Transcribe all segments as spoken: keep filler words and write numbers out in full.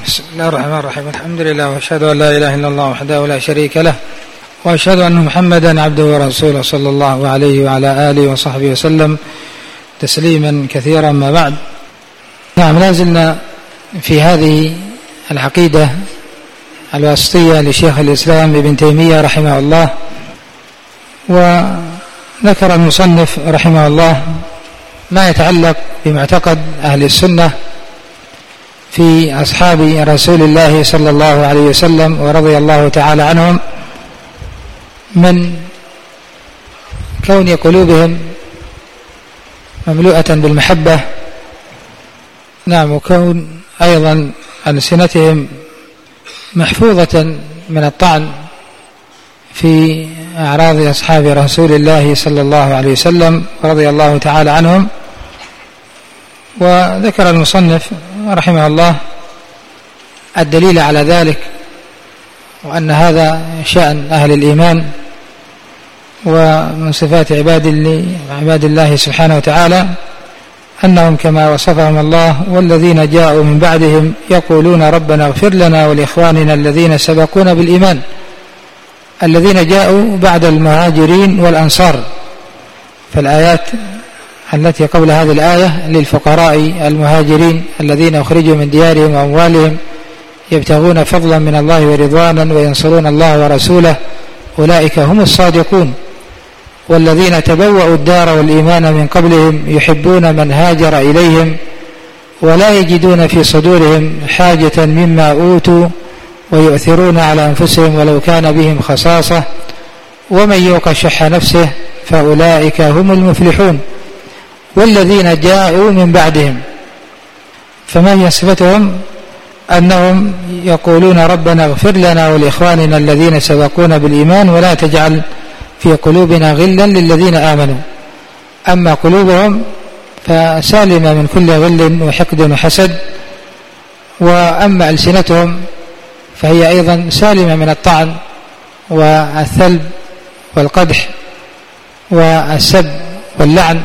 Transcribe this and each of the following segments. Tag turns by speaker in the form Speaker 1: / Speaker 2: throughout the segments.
Speaker 1: بسم الله الرحمن الرحيم. الحمد لله وأشهد أن لا إله إلا الله وحده لا شريك له، وأشهد أن محمدا عبده ورسوله صلى الله عليه وعلى آله وصحبه وسلم تسليما كثيرا. ما بعد، نعم، لازلنا في هذه العقيدة الواسطية لشيخ الإسلام ابن تيمية رحمه الله. وذكر المصنف رحمه الله ما يتعلق بمعتقد أهل السنة في أصحاب رسول الله صلى الله عليه وسلم ورضي الله تعالى عنهم، من كون قلوبهم مملوءة بالمحبة، نعم، وكون أيضا ألسنتهم محفوظة من الطعن في أعراض أصحاب رسول الله صلى الله عليه وسلم ورضي الله تعالى عنهم. وذكر المصنف رحمه الله الدليل على ذلك، وأن هذا شأن أهل الإيمان ومن صفات عباد الله سبحانه وتعالى، أنهم كما وصفهم الله: والذين جاءوا من بعدهم يقولون ربنا اغفر لنا ولإخواننا الذين سبقونا بالإيمان. الذين جاءوا بعد المهاجرين والأنصار، فالآيات التي قبل هذه الآية للفقراء المهاجرين الذين أخرجوا من ديارهم وأموالهم يبتغون فضلا من الله ورضوانا وينصرون الله ورسوله أولئك هم الصادقون. والذين تبوأوا الدار والإيمان من قبلهم يحبون من هاجر إليهم ولا يجدون في صدورهم حاجة مما أوتوا ويؤثرون على أنفسهم ولو كان بهم خصاصة ومن يوق شح نفسه فأولئك هم المفلحون. والذين جاءوا من بعدهم، فما هي صفتهم؟ أنهم يقولون ربنا اغفر لنا ولإخواننا الذين سبقونا بالإيمان ولا تجعل في قلوبنا غلا للذين آمنوا. أما قلوبهم فسالمة من كل غل وحقد وحسد، وأما ألسنتهم فهي أيضا سالمة من الطعن والثلب والقدح والسب واللعن.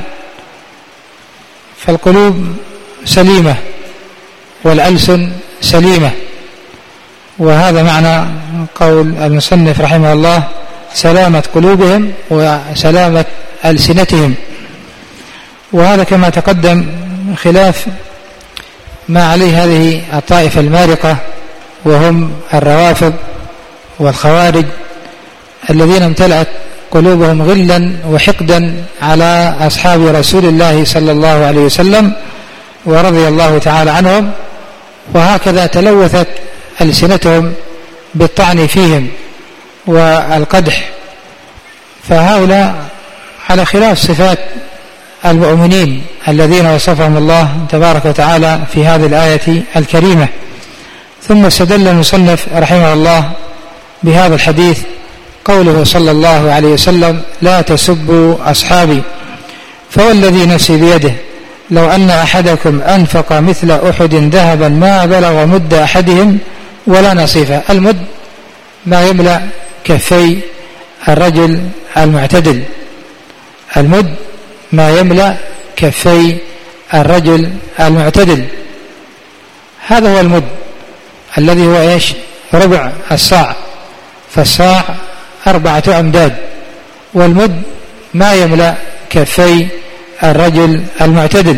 Speaker 1: فالقلوب سليمة والألسن سليمة، وهذا معنى قول المصنف رحمه الله: سلامة قلوبهم وسلامة ألسنتهم. وهذا كما تقدم خلاف ما عليه هذه الطائفة المارقة، وهم الروافض والخوارج الذين امتلأت قلوبهم غلا وحقدا على أصحاب رسول الله صلى الله عليه وسلم ورضي الله تعالى عنهم، وهكذا تلوثت ألسنتهم بالطعن فيهم والقدح. فهؤلاء على خلاف صفات المؤمنين الذين وصفهم الله تبارك وتعالى في هذه الآية الكريمة. ثم استدل المصنف رحمه الله بهذا الحديث قوله صلى الله عليه وسلم: لا تسبوا أصحابي فوالذي نفسي بيده لو أن أحدكم أنفق مثل أحد ذهبا ما بلغ مد أحدهم ولا نصيفه. المد ما يملأ كفي الرجل المعتدل، المد ما يملأ كفي الرجل المعتدل، هذا هو المد الذي هو إيش؟ ربع الصاع، فالصاع أربعة أمداد، والمد ما يملأ كفي الرجل المعتدل.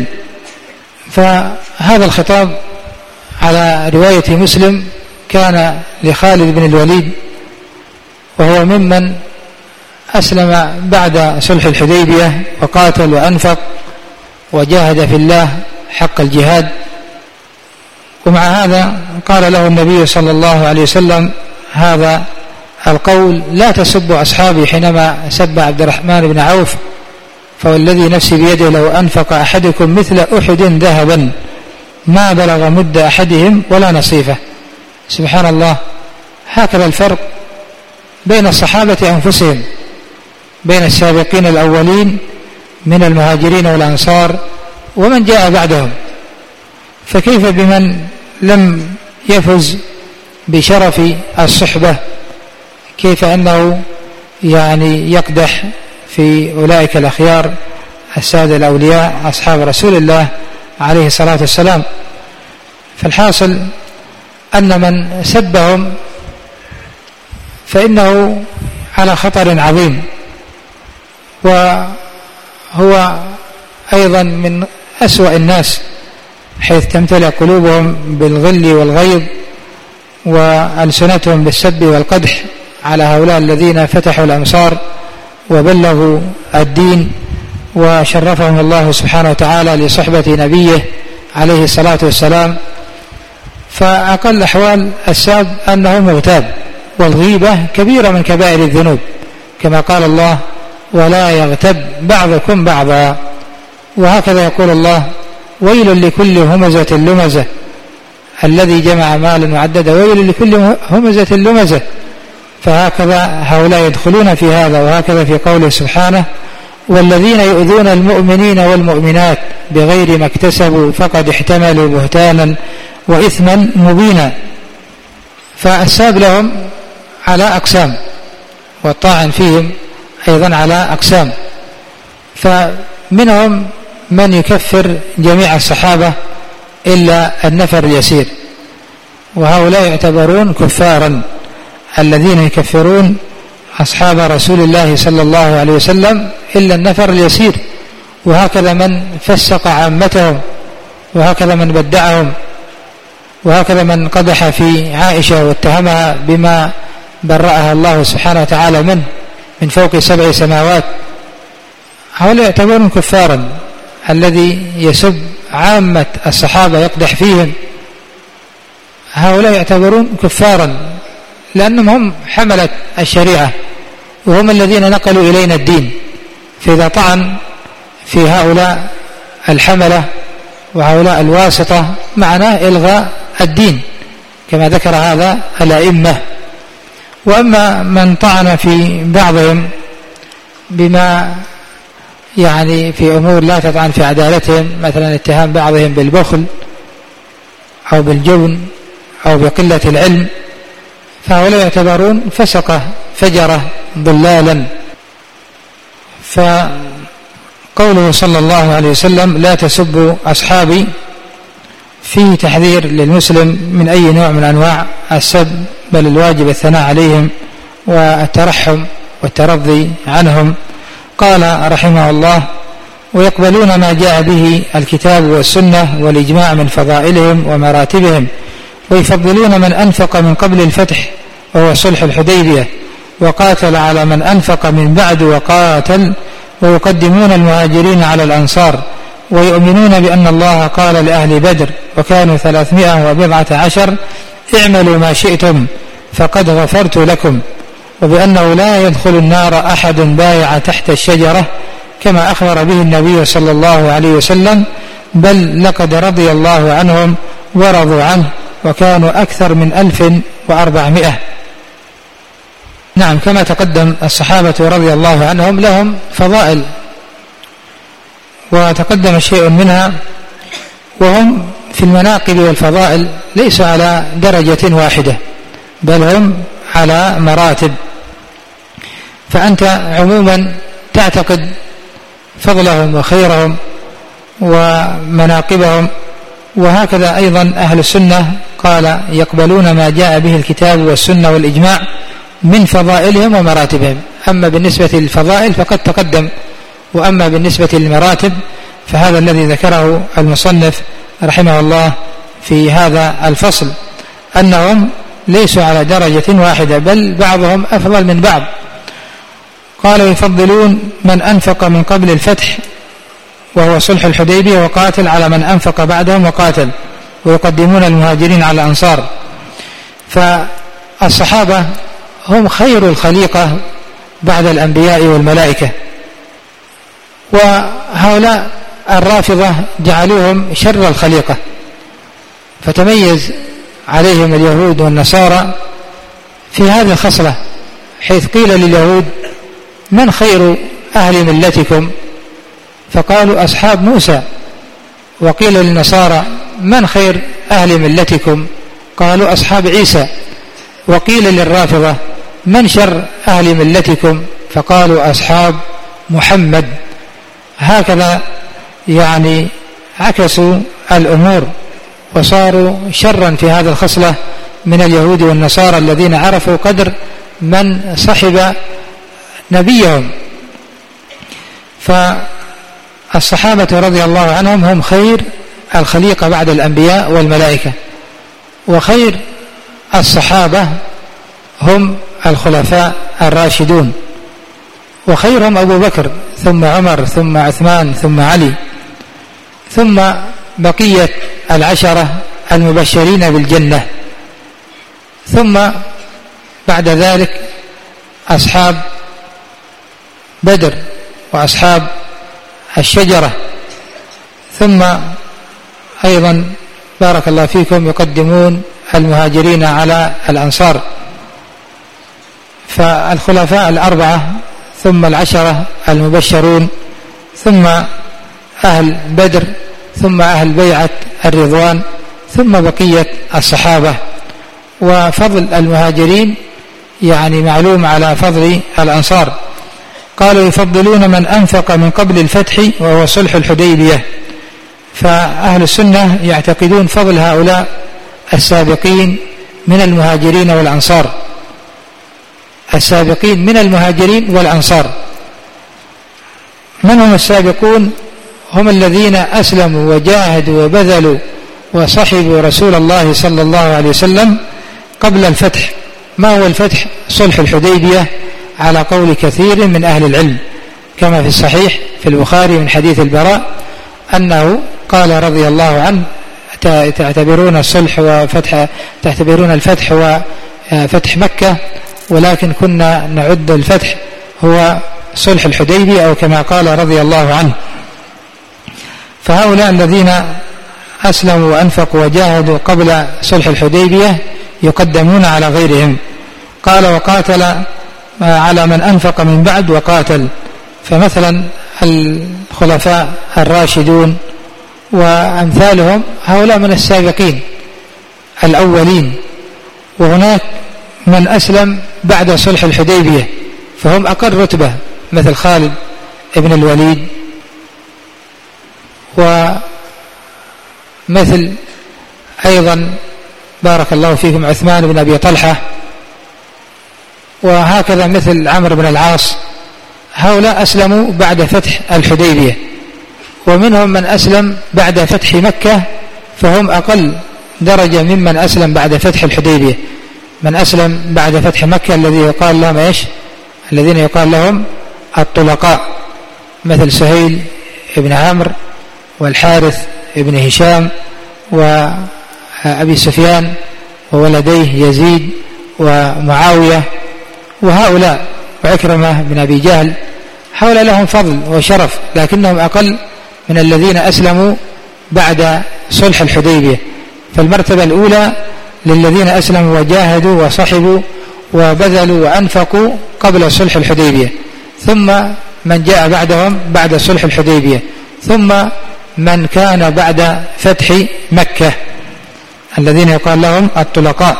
Speaker 1: فهذا الخطاب على رواية مسلم كان لخالد بن الوليد، وهو ممن أسلم بعد صلح الحديبية وقاتل وأنفق وجاهد في الله حق الجهاد. ومع هذا قال له النبي صلى الله عليه وسلم هذا القول: لا تسبوا أصحابي، حينما سب عبد الرحمن بن عوف: فوالذي نفسي بيده لو أنفق أحدكم مثل أحد ذهبا ما بلغ مد أحدهم ولا نصيفه. سبحان الله، هكذا الفرق بين الصحابة أنفسهم، بين السابقين الأولين من المهاجرين والأنصار ومن جاء بعدهم. فكيف بمن لم يفز بشرف الصحبة؟ كيف أنه يعني يقدح في أولئك الأخيار السادة الأولياء أصحاب رسول الله عليه الصلاة والسلام؟ فالحاصل أن من سبهم فإنه على خطر عظيم، وهو أيضا من أسوأ الناس، حيث تمتلئ قلوبهم بالغل والغيظ وألسنتهم بالسب والقدح على هؤلاء الذين فتحوا الأمصار وبلغوا الدين وشرفهم الله سبحانه وتعالى لصحبة نبيه عليه الصلاة والسلام. فأقل أحوال الساب أنه مغتاب، والغيبة كبيرة من كبائر الذنوب، كما قال الله: ولا يغتب بعضكم بعضا. وهكذا يقول الله: ويل لكل همزة لمزة الذي جمع مالا وعدده، ويل لكل همزة لمزة. فهكذا هؤلاء يدخلون في هذا. وهكذا في قوله سبحانه: والذين يؤذون المؤمنين والمؤمنات بغير ما اكتسبوا فقد احتملوا بهتانا وإثما مبينا. فالساب لهم على أقسام، والطاعن فيهم أيضا على أقسام. فمنهم من يكفر جميع الصحابة إلا النفر اليسير، وهؤلاء يعتبرون كفارا، الذين يكفرون أصحاب رسول الله صلى الله عليه وسلم إلا النفر اليسير. وهكذا من فسق عامتهم، وهكذا من بدعهم، وهكذا من قدح في عائشة واتهمها بما برأها الله سبحانه وتعالى منه من فوق سبع سماوات. هؤلاء يعتبرون كفارا. الذي يسب عامة الصحابة يقدح فيهم، هؤلاء يعتبرون كفارا، لأنهم هم حملة الشريعة، وهم الذين نقلوا إلينا الدين. فإذا طعن في هؤلاء الحملة وهؤلاء الواسطة معناه إلغاء الدين، كما ذكر هذا الأئمة. وأما من طعن في بعضهم بما يعني في أمور لا تطعن في عدالتهم، مثلا اتهام بعضهم بالبخل أو بالجبن أو بقلة العلم، فهؤلاء يعتبرون فسقة فجرة ضلالا. فقوله صلى الله عليه وسلم: لا تسبوا أصحابي، فيه تحذير للمسلم من أي نوع من أنواع السب، بل الواجب الثناء عليهم والترحم والترضي عنهم. قال رحمه الله: ويقبلون ما جاء به الكتاب والسنة والإجماع من فضائلهم ومراتبهم، ويفضلون من أنفق من قبل الفتح وهو صلح الحديبية، وقاتل على من أنفق من بعد وقاتل، ويقدمون المهاجرين على الأنصار، ويؤمنون بأن الله قال لأهل بدر وكانوا ثلاثمائة وبضعة عشر: اعملوا ما شئتم فقد غفرت لكم، وبأنه لا يدخل النار أحد بايع تحت الشجرة، كما أخبر به النبي صلى الله عليه وسلم، بل لقد رضي الله عنهم ورضوا عنه، وكانوا أكثر من ألف وأربعمائة. نعم، كما تقدم الصحابة رضي الله عنهم لهم فضائل، وتقدم شيء منها، وهم في المناقب والفضائل ليسوا على درجة واحدة، بل هم على مراتب. فأنت عموما تعتقد فضلهم وخيرهم ومناقبهم. وهكذا أيضا أهل السنة قال: يقبلون ما جاء به الكتاب والسنة والإجماع من فضائلهم ومراتبهم. أما بالنسبة للفضائل فقد تقدم، وأما بالنسبة للمراتب فهذا الذي ذكره المصنف رحمه الله في هذا الفصل، أنهم ليسوا على درجة واحدة، بل بعضهم أفضل من بعض. قال: يفضلون من أنفق من قبل الفتح وهو صلح الحديبية، وقاتل على من أنفق بعدهم وقاتل، ويقدمون المهاجرين على الأنصار. فالصحابة هم خير الخليقة بعد الأنبياء والملائكة، وهؤلاء الرافضة جعلوهم شر الخليقة، فتميز عليهم اليهود والنصارى في هذه الخصلة، حيث قيل لليهود: من خير أهل ملتكم؟ فقالوا: أصحاب موسى. وقيل للنصارى: من خير أهل ملتكم؟ قالوا: أصحاب عيسى. وقيل للرافضة: من شر أهل ملتكم؟ فقالوا: أصحاب محمد. هكذا يعني عكسوا الأمور وصاروا شرا في هذا الخصلة من اليهود والنصارى الذين عرفوا قدر من صحب نبيهم. فالصحابة رضي الله عنهم هم خير الخليقة بعد الأنبياء والملائكة، وخير الصحابة هم الخلفاء الراشدون، وخيرهم أبو بكر ثم عمر ثم عثمان ثم علي، ثم بقية العشرة المبشرين بالجنة، ثم بعد ذلك أصحاب بدر وأصحاب الشجرة، ثم أيضا بارك الله فيكم يقدمون المهاجرين على الأنصار. فالخلفاء الأربعة ثم العشرة المبشرون ثم أهل بدر ثم أهل بيعة الرضوان ثم بقية الصحابة. وفضل المهاجرين يعني معلوم على فضل الأنصار. قالوا يفضلون من أنفق من قبل الفتح وهو صلح الحديبية. فأهل السنة يعتقدون فضل هؤلاء السابقين من المهاجرين والأنصار، السابقين من المهاجرين والأنصار. من هم السابقون؟ هم الذين أسلموا وجاهدوا وبذلوا وصحبوا رسول الله صلى الله عليه وسلم قبل الفتح. ما هو الفتح؟ صلح الحديبية على قول كثير من أهل العلم، كما في الصحيح في البخاري من حديث البراء أنه قال رضي الله عنه: تعتبرون الصلح وفتح تعتبرون الفتح وفتح مكة، ولكن كنا نعد الفتح هو صلح الحديبية، أو كما قال رضي الله عنه. فهؤلاء الذين أسلموا وأنفقوا وجاهدوا قبل صلح الحديبية يقدمون على غيرهم. قال: وقاتل على من أنفق من بعد وقاتل. فمثلا الخلفاء الراشدون وأمثالهم هؤلاء من السابقين الأولين، وهناك من أسلم بعد صلح الحديبية فهم أقل رتبة، مثل خالد ابن الوليد، ومثل أيضا بارك الله فيكم عثمان بن أبي طلحة، وهكذا مثل عمرو بن العاص. هؤلاء أسلموا بعد فتح الحديبية. ومنهم من أسلم بعد فتح مكة فهم أقل درجة ممن أسلم بعد فتح الحديبية. من أسلم بعد فتح مكة الذي يقال لهم إيش؟ الذين يقال لهم الطلقاء، مثل سهيل ابن عمرو والحارث ابن هشام وأبي سفيان وولديه يزيد ومعاوية وهؤلاء، وعكرمة بن أبي جهل. هؤلاء لهم فضل وشرف، لكنهم أقل من الذين أسلموا بعد صلح الحديبية. فالمرتبة الأولى للذين أسلموا وجاهدوا وصحبوا وبذلوا وأنفقوا قبل صلح الحديبية، ثم من جاء بعدهم بعد صلح الحديبية، ثم من كان بعد فتح مكة الذين يقال لهم الطلقاء.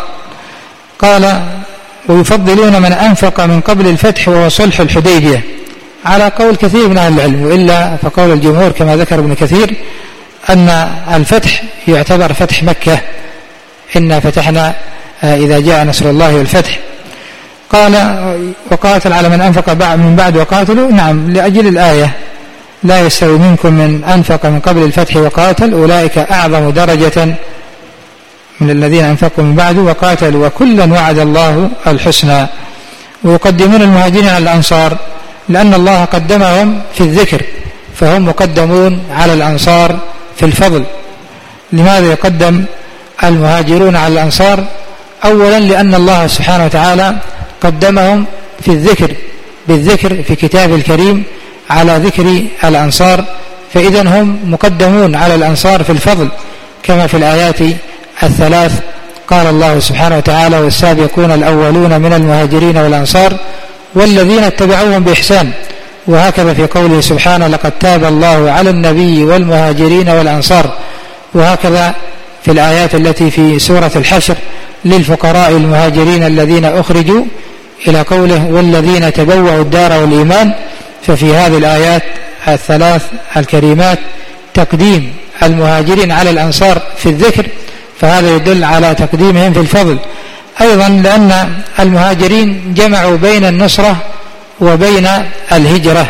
Speaker 1: قال: ويفضلون من أنفق من قبل الفتح وهو صلح الحديبية، على قول كثير من أهل العلم، وإلا فقول الجمهور كما ذكر ابن كثير أن الفتح يعتبر فتح مكة، إنا فتحنا إذا جاء نصر الله والفتح. قال: وقاتل على من أنفق من بعد وقاتلوا. نعم، لأجل الآية: لا يستوي منكم من أنفق من قبل الفتح وقاتل أولئك أعظم درجة من الذين أنفقوا من بعد وقاتلوا وكلا وعد الله الحسنى. ويقدمون المهاجرين على الأنصار لأن الله قدمهم في الذكر، فهم مقدمون على الأنصار في الفضل. لماذا يقدم المهاجرون على الأنصار؟ أولا لأن الله سبحانه وتعالى قدمهم في الذكر بالذكر في كتاب الكريم على ذكر الأنصار، فإذا هم مقدمون على الأنصار في الفضل، كما في الآيات الثلاث قال الله سبحانه وتعالى: والسابقون الأولون من المهاجرين والأنصار والذين اتبعوهم بإحسان. وهكذا في قوله سبحانه: لقد تاب الله على النبي والمهاجرين والأنصار. وهكذا في الآيات التي في سورة الحشر: للفقراء المهاجرين الذين أخرجوا، إلى قوله: والذين تبوأوا الدار والإيمان. ففي هذه الآيات الثلاث الكريمات تقديم المهاجرين على الأنصار في الذكر، فهذا يدل على تقديمهم في الفضل. أيضا لأن المهاجرين جمعوا بين النصرة وبين الهجرة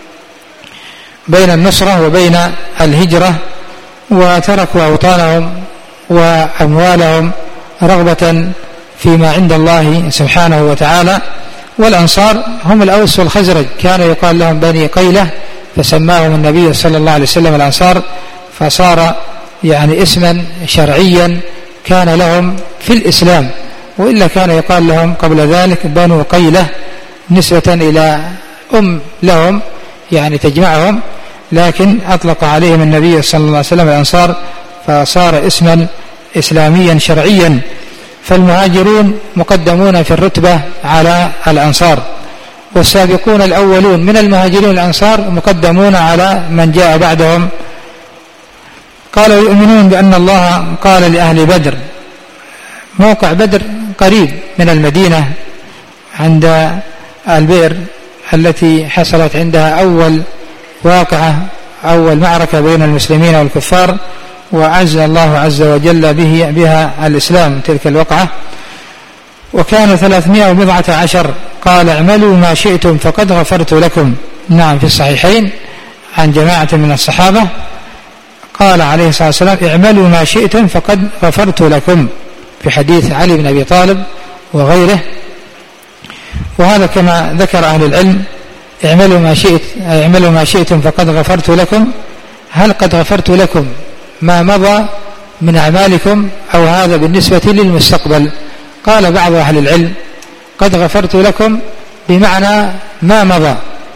Speaker 1: بين النصرة وبين الهجرة وتركوا أوطانهم وأموالهم رغبة فيما عند الله سبحانه وتعالى. والأنصار هم الأوس والخزرج، كان يقال لهم بني قيلة فسماهم النبي صلى الله عليه وسلم الأنصار، فصار يعني اسما شرعيا كان لهم في الإسلام، وإلا كان يقال لهم قبل ذلك بنو قيلة نسبة إلى أم لهم يعني تجمعهم، لكن أطلق عليهم النبي صلى الله عليه وسلم الأنصار فصار اسما إسلاميا شرعيا. فالمهاجرون مقدمون في الرتبة على الأنصار، والسابقون الأولون من المهاجرين والأنصار مقدمون على من جاء بعدهم. قالوا يؤمنون بأن الله قال لأهل بدر، موقع بدر قريب من المدينة عند البئر التي حصلت عندها أول واقعة أول معركة بين المسلمين والكفار، وأعز الله عز وجل به بها الإسلام تلك الوقعة، وكان ثلاثمائة وبضعة عشر. قال اعملوا ما شئتم فقد غفرت لكم. نعم، في الصحيحين عن جماعة من الصحابة قال عليه الصلاة والسلام اعملوا ما شئتم فقد غفرت لكم، في حديث علي بن أبي طالب وغيره. وهذا كما ذكر أهل العلم اعملوا ما شئت اعملوا ما شئتم فقد غفرت لكم، هل قد غفرت لكم ما مضى من أعمالكم أو هذا بالنسبة للمستقبل؟ قال بعض أهل العلم قد غفرت لكم بمعنى ما مضى،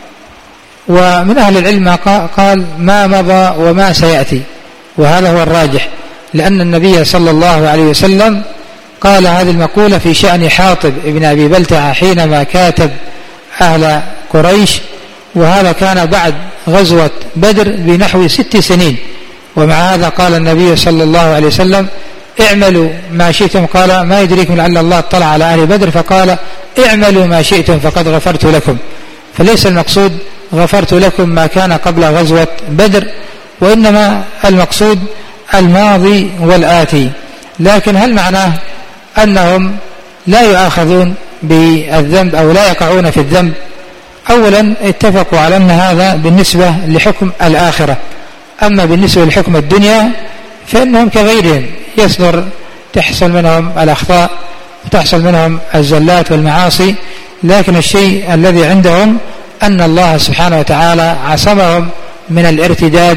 Speaker 1: ومن أهل العلم قال ما مضى وما سيأتي، وهذا هو الراجح، لأن النبي صلى الله عليه وسلم قال هذه المقولة في شأن حاطب ابن أبي بلتعة حينما كاتب أهل قريش، وهذا كان بعد غزوة بدر بنحو ست سنين، ومع هذا قال النبي صلى الله عليه وسلم اعملوا ما شئتم، قال ما يدريكم لعل الله اطلع على أهل بدر فقال اعملوا ما شئتم فقد غفرت لكم. فليس المقصود غفرت لكم ما كان قبل غزوة بدر، وإنما المقصود الماضي والآتي. لكن هل معناه أنهم لا يؤاخذون بالذنب أو لا يقعون في الذنب؟ أولا اتفقوا على أن هذا بالنسبة لحكم الآخرة، أما بالنسبة لحكم الدنيا فإنهم كغيرهم يصدر تحصل منهم الأخطاء وتحصل منهم الزلات والمعاصي، لكن الشيء الذي عندهم أن الله سبحانه وتعالى عصمهم من الارتداد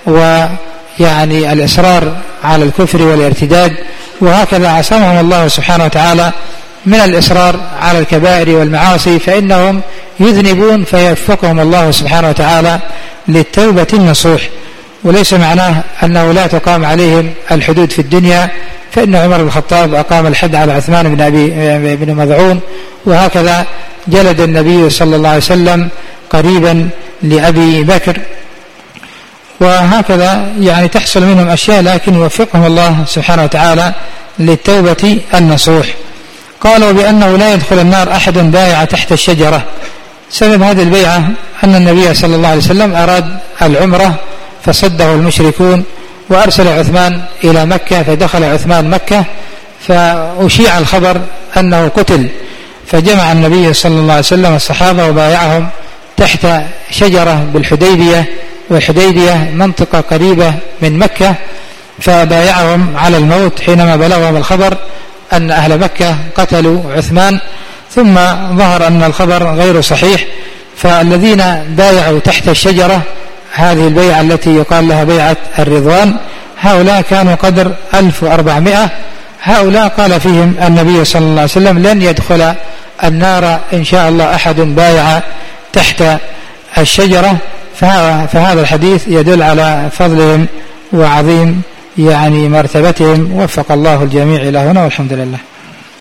Speaker 1: ويعني الإصرار على الكفر والارتداد، وهكذا عصمهم الله سبحانه وتعالى من الإصرار على الكبائر والمعاصي، فإنهم يذنبون فيوفقهم الله سبحانه وتعالى للتوبة النصوح. وليس معناه أنه لا تقام عليهم الحدود في الدنيا، فإن عمر بن الخطاب أقام الحد على عثمان بن أبي بن مذعون، وهكذا جلد النبي صلى الله عليه وسلم قريبا لأبي بكر، وهكذا يعني تحصل منهم أشياء، لكن يوفقهم الله سبحانه وتعالى للتوبة النصوح. قالوا بأنه لا يدخل النار أحد بايع تحت الشجرة. سبب هذه البيعة أن النبي صلى الله عليه وسلم أراد العمرة فصده المشركون، وأرسل عثمان إلى مكة، فدخل عثمان مكة فأشيع الخبر أنه قتل، فجمع النبي صلى الله عليه وسلم الصحابة وبايعهم تحت شجرة بالحديبية، والحديبية منطقة قريبة من مكة، فبايعهم على الموت حينما بلغهم الخبر أن أهل مكة قتلوا عثمان. ثم ظهر أن الخبر غير صحيح، فالذين بايعوا تحت الشجرة هذه البيعة التي يقال لها بيعة الرضوان، هؤلاء كانوا قدر ألف وأربعمائة. هؤلاء قال فيهم النبي صلى الله عليه وسلم لن يدخل النار إن شاء الله أحد بايع تحت الشجرة. فهذا الحديث يدل على فضلهم وعظيم يعني مرتبتهم. وفق الله الجميع إلى هنا، والحمد لله.